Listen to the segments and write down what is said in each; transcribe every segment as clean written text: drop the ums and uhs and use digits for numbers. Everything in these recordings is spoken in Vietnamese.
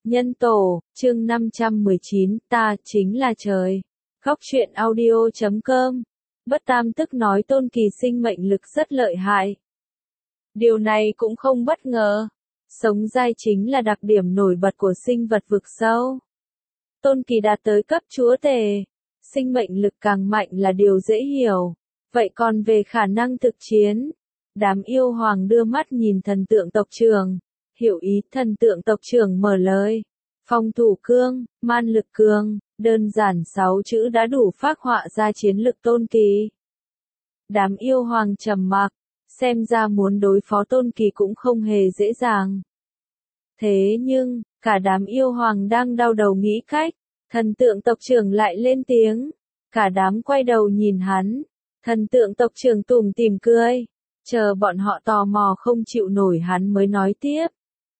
Nhân tổ, chương 519, ta chính là trời. Góc truyện audio.com. Bất Tam tức nói Tôn Kỳ sinh mệnh lực rất lợi hại. Điều này cũng không bất ngờ. Sống dai chính là đặc điểm nổi bật của sinh vật vực sâu. Tôn Kỳ đạt tới cấp chúa tể. Sinh mệnh lực càng mạnh là điều dễ hiểu. Vậy còn về khả năng thực chiến? Đám yêu hoàng đưa mắt nhìn thần tượng tộc trưởng. Hiểu ý, thần tượng tộc trưởng mở lời. Phòng thủ cương, man lực cường, đơn giản 6 chữ đã đủ phác họa ra chiến lực Tôn Kỳ. Đám yêu hoàng trầm mặc, xem ra muốn đối phó Tôn Kỳ cũng không hề dễ dàng. Thế nhưng, cả đám yêu hoàng đang đau đầu nghĩ cách, thần tượng tộc trưởng lại lên tiếng. Cả đám quay đầu nhìn hắn, thần tượng tộc trưởng tủm tỉm cười, chờ bọn họ tò mò không chịu nổi hắn mới nói tiếp.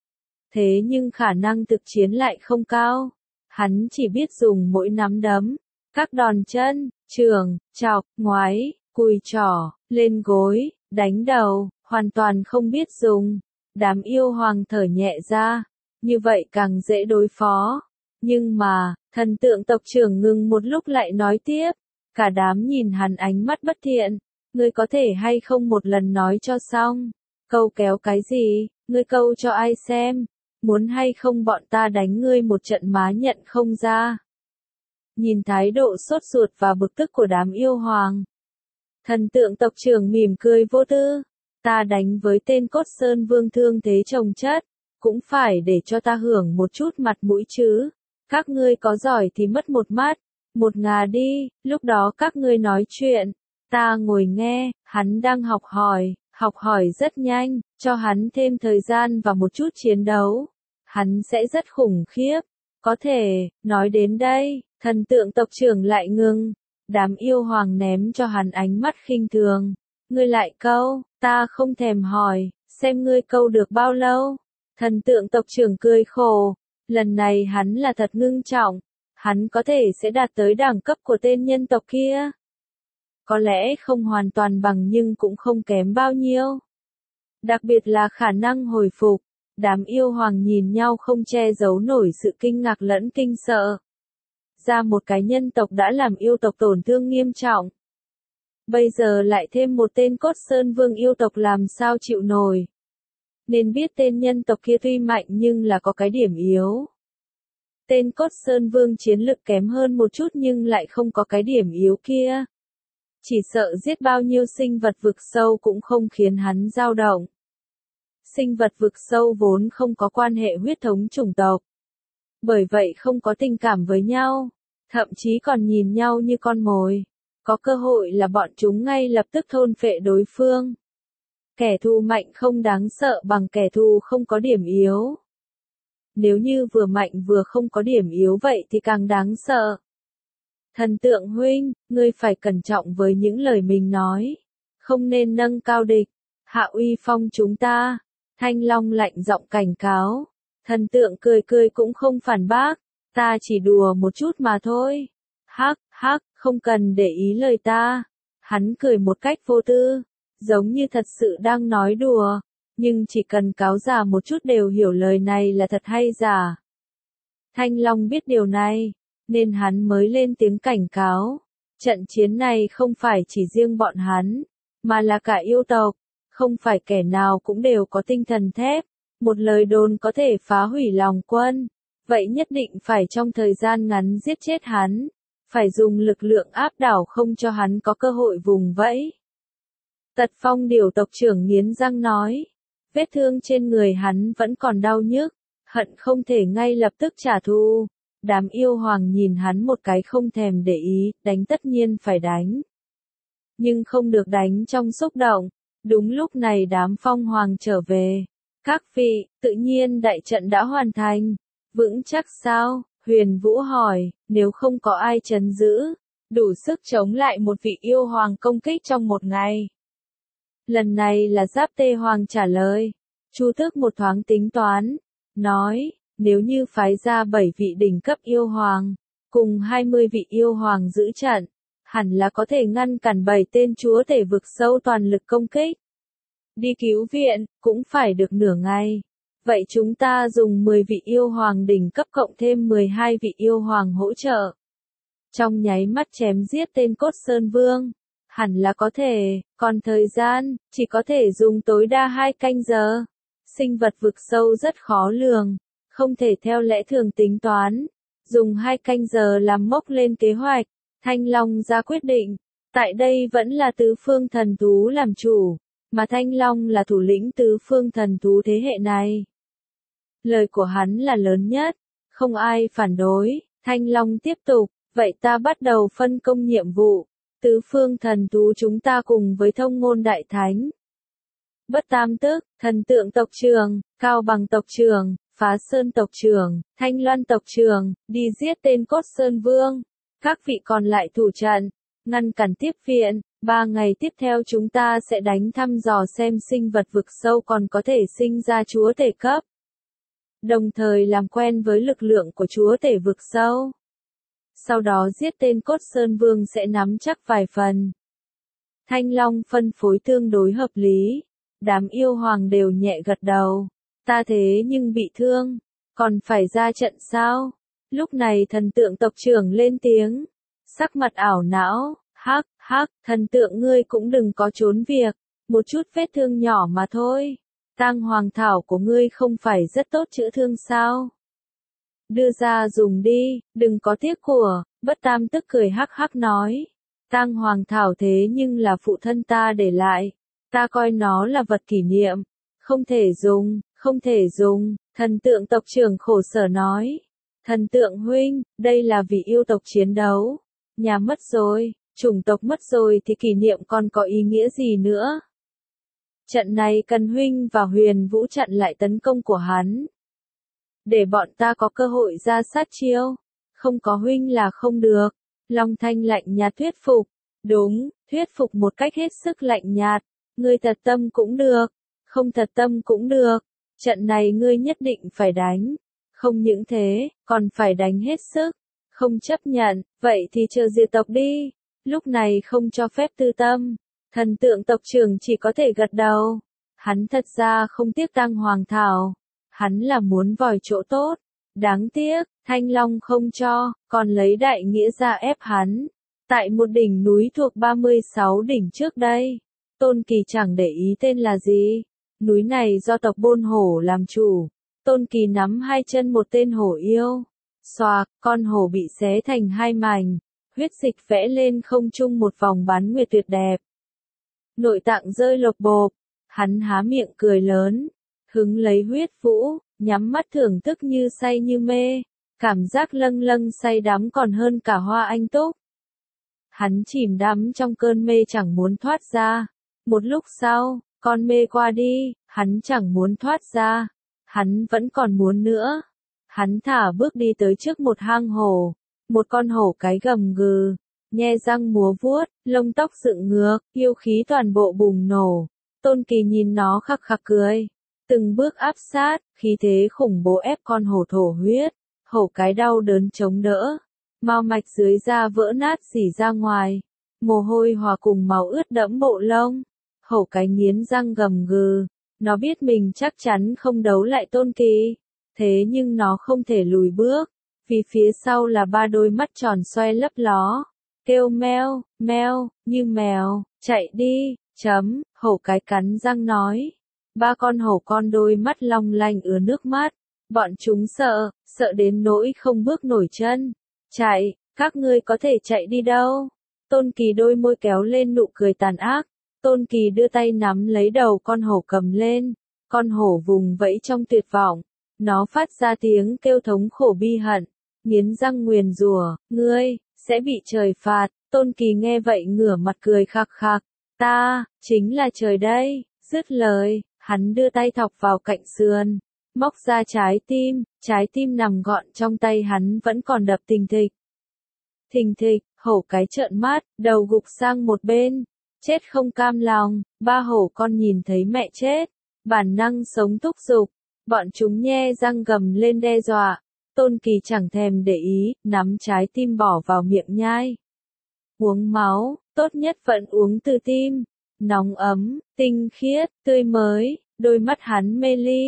Thế nhưng khả năng thực chiến lại không cao. Hắn chỉ biết dùng mỗi nắm đấm, các đòn chân, chưởng, chọc, ngoáy, cùi trỏ, lên gối, đánh đầu, hoàn toàn không biết dùng. Đám yêu hoàng thở nhẹ ra, như vậy càng dễ đối phó. Nhưng mà, thần tượng tộc trưởng ngừng một lúc lại nói tiếp. Cả đám nhìn hắn ánh mắt bất thiện. Ngươi có thể hay không một lần nói cho xong? Câu kéo cái gì? Ngươi câu cho ai xem? Muốn hay không bọn ta đánh ngươi một trận má nhận không ra. Nhìn thái độ sốt ruột và bực tức của đám yêu hoàng. Thần tượng tộc trưởng mỉm cười vô tư. Ta đánh với tên Cốt Sơn Vương thương thế chồng chất. Cũng phải để cho ta hưởng một chút mặt mũi chứ. Các ngươi có giỏi thì mất một mắt. Một ngà đi, lúc đó các ngươi nói chuyện. Ta ngồi nghe, hắn đang học hỏi rất nhanh, cho hắn thêm thời gian và một chút chiến đấu. Hắn sẽ rất khủng khiếp. Có thể, nói đến đây, thần tượng tộc trưởng lại ngừng. Đám yêu hoàng ném cho hắn ánh mắt khinh thường. Ngươi lại câu, ta không thèm hỏi, xem ngươi câu được bao lâu. Thần tượng tộc trưởng cười khổ. Lần này hắn là thật ngưng trọng. Hắn có thể sẽ đạt tới đẳng cấp của tên nhân tộc kia. Có lẽ không hoàn toàn bằng nhưng cũng không kém bao nhiêu. Đặc biệt là khả năng hồi phục. Đám yêu hoàng nhìn nhau không che giấu nổi sự kinh ngạc lẫn kinh sợ. Ra một cái nhân tộc đã làm yêu tộc tổn thương nghiêm trọng. Bây giờ lại thêm một tên Cốt Sơn Vương yêu tộc làm sao chịu nổi. Nên biết tên nhân tộc kia tuy mạnh nhưng là có cái điểm yếu. Tên Cốt Sơn Vương chiến lực kém hơn một chút nhưng lại không có cái điểm yếu kia. Chỉ sợ giết bao nhiêu sinh vật vực sâu cũng không khiến hắn dao động. Sinh vật vực sâu vốn không có quan hệ huyết thống chủng tộc. Bởi vậy không có tình cảm với nhau. Thậm chí còn nhìn nhau như con mồi. Có cơ hội là bọn chúng ngay lập tức thôn phệ đối phương. Kẻ thù mạnh không đáng sợ bằng kẻ thù không có điểm yếu. Nếu như vừa mạnh vừa không có điểm yếu vậy thì càng đáng sợ. Thần tượng huynh, ngươi phải cẩn trọng với những lời mình nói. Không nên nâng cao địch. Hạ uy phong chúng ta. Thanh Long lạnh giọng cảnh cáo. Thần tượng cười cười cũng không phản bác. Ta chỉ đùa một chút mà thôi. Hắc, hắc, không cần để ý lời ta. Hắn cười một cách vô tư. Giống như thật sự đang nói đùa. Nhưng chỉ cần cáo giả một chút đều hiểu lời này là thật hay giả. Thanh Long biết điều này. Nên hắn mới lên tiếng cảnh cáo. Trận chiến này không phải chỉ riêng bọn hắn. Mà là cả yêu tộc. Không phải kẻ nào cũng đều có tinh thần thép. Một lời đồn có thể phá hủy lòng quân. Vậy nhất định phải trong thời gian ngắn giết chết hắn. Phải dùng lực lượng áp đảo không cho hắn có cơ hội vùng vẫy. Tật Phong Điểu tộc trưởng nghiến răng nói. Vết thương trên người hắn vẫn còn đau nhức. Hận không thể ngay lập tức trả thù. Đám yêu hoàng nhìn hắn một cái không thèm để ý. Đánh tất nhiên phải đánh. Nhưng không được đánh trong xúc động. Đúng lúc này đám phong hoàng trở về. Các vị, tự nhiên đại trận đã hoàn thành. Vững chắc sao? Huyền Vũ hỏi, nếu không có ai trấn giữ, đủ sức chống lại một vị yêu hoàng công kích trong một ngày. Lần này là Giáp Tê Hoàng trả lời. Chu Tước một thoáng tính toán, nói, nếu như phái ra 7 vị đỉnh cấp yêu hoàng, cùng 20 vị yêu hoàng giữ trận, hẳn là có thể ngăn cản 7 tên chúa tể vực sâu toàn lực công kích. Đi cứu viện, cũng phải được nửa ngày. Vậy chúng ta dùng 10 vị yêu hoàng đỉnh cấp cộng thêm 12 vị yêu hoàng hỗ trợ. Trong nháy mắt chém giết tên Cốt Sơn Vương. Hẳn là có thể, còn thời gian, chỉ có thể dùng tối đa 2 canh giờ. Sinh vật vực sâu rất khó lường, không thể theo lẽ thường tính toán. Dùng 2 canh giờ làm mốc lên kế hoạch, Thanh Long ra quyết định. Tại đây vẫn là tứ phương thần thú làm chủ, mà Thanh Long là thủ lĩnh tứ phương thần thú thế hệ này. Lời của hắn là lớn nhất, không ai phản đối. Thanh Long tiếp tục, vậy ta bắt đầu phân công nhiệm vụ. Tứ phương thần thú chúng ta cùng với Thông Ngôn Đại Thánh, Bất Tam Tức, Thần Tượng tộc trưởng, Cao Bằng tộc trưởng, Phá Sơn tộc trưởng, Thanh Loan tộc trưởng, đi giết tên Cốt Sơn Vương. Các vị còn lại thủ trận, ngăn cản tiếp viện. 3 ngày tiếp theo chúng ta sẽ đánh thăm dò xem sinh vật vực sâu còn có thể sinh ra chúa tể cấp. Đồng thời làm quen với lực lượng của chúa tể vực sâu. Sau đó giết tên Cốt Sơn Vương sẽ nắm chắc vài phần. Thanh Long phân phối tương đối hợp lý. Đám yêu hoàng đều nhẹ gật đầu. Ta thế nhưng bị thương, còn phải ra trận sao? Lúc này thần tượng tộc trưởng lên tiếng. Sắc mặt ảo não, hắc, thần tượng ngươi cũng đừng có trốn việc. Một chút vết thương nhỏ mà thôi. Tang hoàng thảo của ngươi không phải rất tốt chữa thương sao? Đưa ra dùng đi, đừng có tiếc của. Bất Tam Tức cười hắc nói. Tang hoàng thảo thế nhưng là phụ thân ta để lại. Ta coi nó là vật kỷ niệm. Không thể dùng, thần tượng tộc trưởng khổ sở nói. Thần tượng huynh, đây là vì yêu tộc chiến đấu. Nhà mất rồi, chủng tộc mất rồi thì kỷ niệm còn có ý nghĩa gì nữa? Trận này cần huynh và Huyền Vũ chặn lại tấn công của hắn. Để bọn ta có cơ hội ra sát chiêu. Không có huynh là không được. Long Thanh lạnh nhạt thuyết phục. Đúng, thuyết phục một cách hết sức lạnh nhạt. Ngươi thật tâm cũng được, không thật tâm cũng được. Trận này ngươi nhất định phải đánh. Không những thế, còn phải đánh hết sức. Không chấp nhận, vậy thì chờ diệt tộc đi. Lúc này không cho phép tư tâm. Thần tượng tộc trưởng chỉ có thể gật đầu. Hắn thật ra không tiếc Tang hoàng thảo. Hắn là muốn vòi chỗ tốt. Đáng tiếc, Thanh Long không cho, còn lấy đại nghĩa ra ép hắn. Tại một đỉnh núi thuộc 36 đỉnh trước đây, Tôn Kỳ chẳng để ý tên là gì. Núi này do tộc Bôn Hổ làm chủ. Tôn Kỳ nắm 2 chân một tên hổ yêu. Xoạc, con hổ bị xé thành 2 mảnh. Huyết dịch vẽ lên không trung một vòng bán nguyệt tuyệt đẹp. Nội tạng rơi lộc bộp. Hắn há miệng cười lớn. Hứng lấy huyết vũ, nhắm mắt thưởng thức như say như mê. Cảm giác lâng say đắm còn hơn cả hoa anh túc. Hắn chìm đắm trong cơn mê chẳng muốn thoát ra. Một lúc sau, con mê qua đi, hắn chẳng muốn thoát ra. Hắn vẫn còn muốn nữa. Hắn thả bước đi tới trước một hang hổ. Một con hổ cái gầm gừ, nhe răng múa vuốt, lông tóc dựng ngược, yêu khí toàn bộ bùng nổ. Tôn Kỳ nhìn nó khắc khắc cười. Từng bước áp sát, khí thế khủng bố ép con hổ thổ huyết. Hổ cái đau đớn chống đỡ. Mao mạch dưới da vỡ nát rỉ ra ngoài. Mồ hôi hòa cùng máu ướt đẫm bộ lông. Hổ cái nghiến răng gầm gừ. Nó biết mình chắc chắn không đấu lại Tôn Kỳ. Thế nhưng nó không thể lùi bước. Vì phía sau là 3 đôi mắt tròn xoay lấp ló. Kêu meo, meo, như mèo, chạy đi, hổ cái cắn răng nói. 3 con hổ con đôi mắt long lanh ứa nước mắt. Bọn chúng sợ đến nỗi không bước nổi chân. Chạy, các ngươi có thể chạy đi đâu? Tôn Kỳ đôi môi kéo lên nụ cười tàn ác. Tôn Kỳ đưa tay nắm lấy đầu con hổ cầm lên. Con hổ vùng vẫy trong tuyệt vọng. Nó phát ra tiếng kêu thống khổ bi hận. Nghiến răng nguyền rủa, ngươi sẽ bị trời phạt. Tôn Kỳ nghe vậy ngửa mặt cười khạc khạc. Ta chính là trời đây. Dứt lời, hắn đưa tay thọc vào cạnh sườn, móc ra trái tim nằm gọn trong tay hắn vẫn còn đập thình thịch. Thình thịch, hổ cái trợn mắt, đầu gục sang một bên, chết không cam lòng. 3 hổ con nhìn thấy mẹ chết, bản năng sống thúc giục, bọn chúng nhe răng gầm lên đe dọa. Tôn Kỳ chẳng thèm để ý, nắm trái tim bỏ vào miệng nhai. Uống máu, tốt nhất vẫn uống từ tim. Nóng ấm, tinh khiết, tươi mới, đôi mắt hắn mê ly.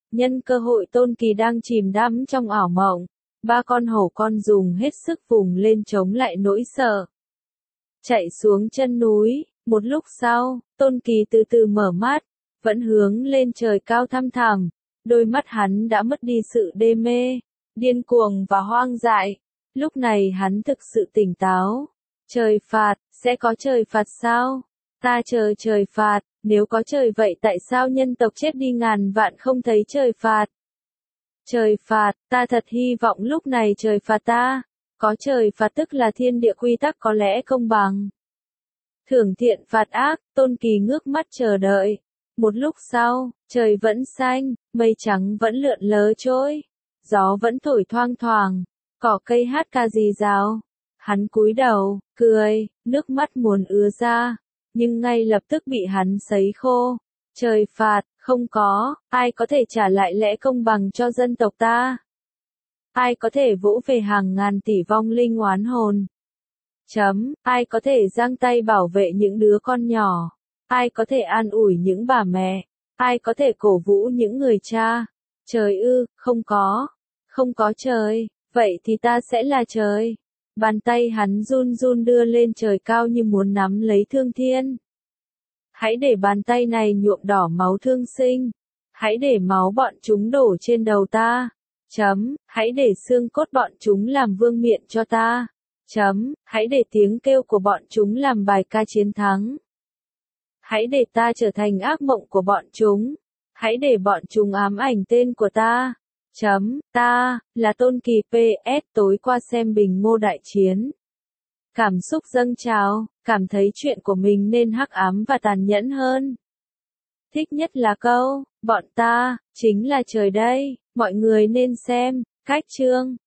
Nhân cơ hội Tôn Kỳ đang chìm đắm trong ảo mộng, ba con hổ con dùng hết sức vùng lên chống lại nỗi sợ. Chạy xuống chân núi, một lúc sau, Tôn Kỳ từ từ mở mắt, vẫn hướng lên trời cao thăm thẳm, đôi mắt hắn đã mất đi sự đê mê, điên cuồng và hoang dại. Lúc này hắn thực sự tỉnh táo. Trời phạt, sẽ có trời phạt sao? Ta chờ trời phạt, nếu có trời vậy tại sao nhân tộc chết đi ngàn vạn không thấy trời phạt? Trời phạt, ta thật hy vọng lúc này trời phạt ta. Có trời phạt tức là thiên địa quy tắc có lẽ công bằng. Thưởng thiện phạt ác, Tôn Kỳ ngước mắt chờ đợi. Một lúc sau, trời vẫn xanh, mây trắng vẫn lượn lờ trôi, gió vẫn thổi thoang thoảng, cỏ cây hát ca rì rào. Hắn cúi đầu, cười, nước mắt muốn ứa ra, nhưng ngay lập tức bị hắn sấy khô. Trời phạt, không có, ai có thể trả lại lẽ công bằng cho dân tộc ta? Ai có thể vỗ về hàng ngàn tỷ vong linh oán hồn? Ai có thể giang tay bảo vệ những đứa con nhỏ? Ai có thể an ủi những bà mẹ? Ai có thể cổ vũ những người cha? Trời ư, không có. Không có trời, vậy thì ta sẽ là trời. Bàn tay hắn run run đưa lên trời cao như muốn nắm lấy thương thiên. Hãy để bàn tay này nhuộm đỏ máu thương sinh. Hãy để máu bọn chúng đổ trên đầu ta. Hãy để xương cốt bọn chúng làm vương miện cho ta. Hãy để tiếng kêu của bọn chúng làm bài ca chiến thắng. Hãy để ta trở thành ác mộng của bọn chúng. Hãy để bọn chúng ám ảnh tên của ta. Ta, là Tôn Kỳ PS tối qua xem Bình Ngô đại chiến. Cảm xúc dâng trào, cảm thấy chuyện của mình nên hắc ám và tàn nhẫn hơn. Thích nhất là câu, bọn ta, chính là trời đây, mọi người nên xem, cách chương.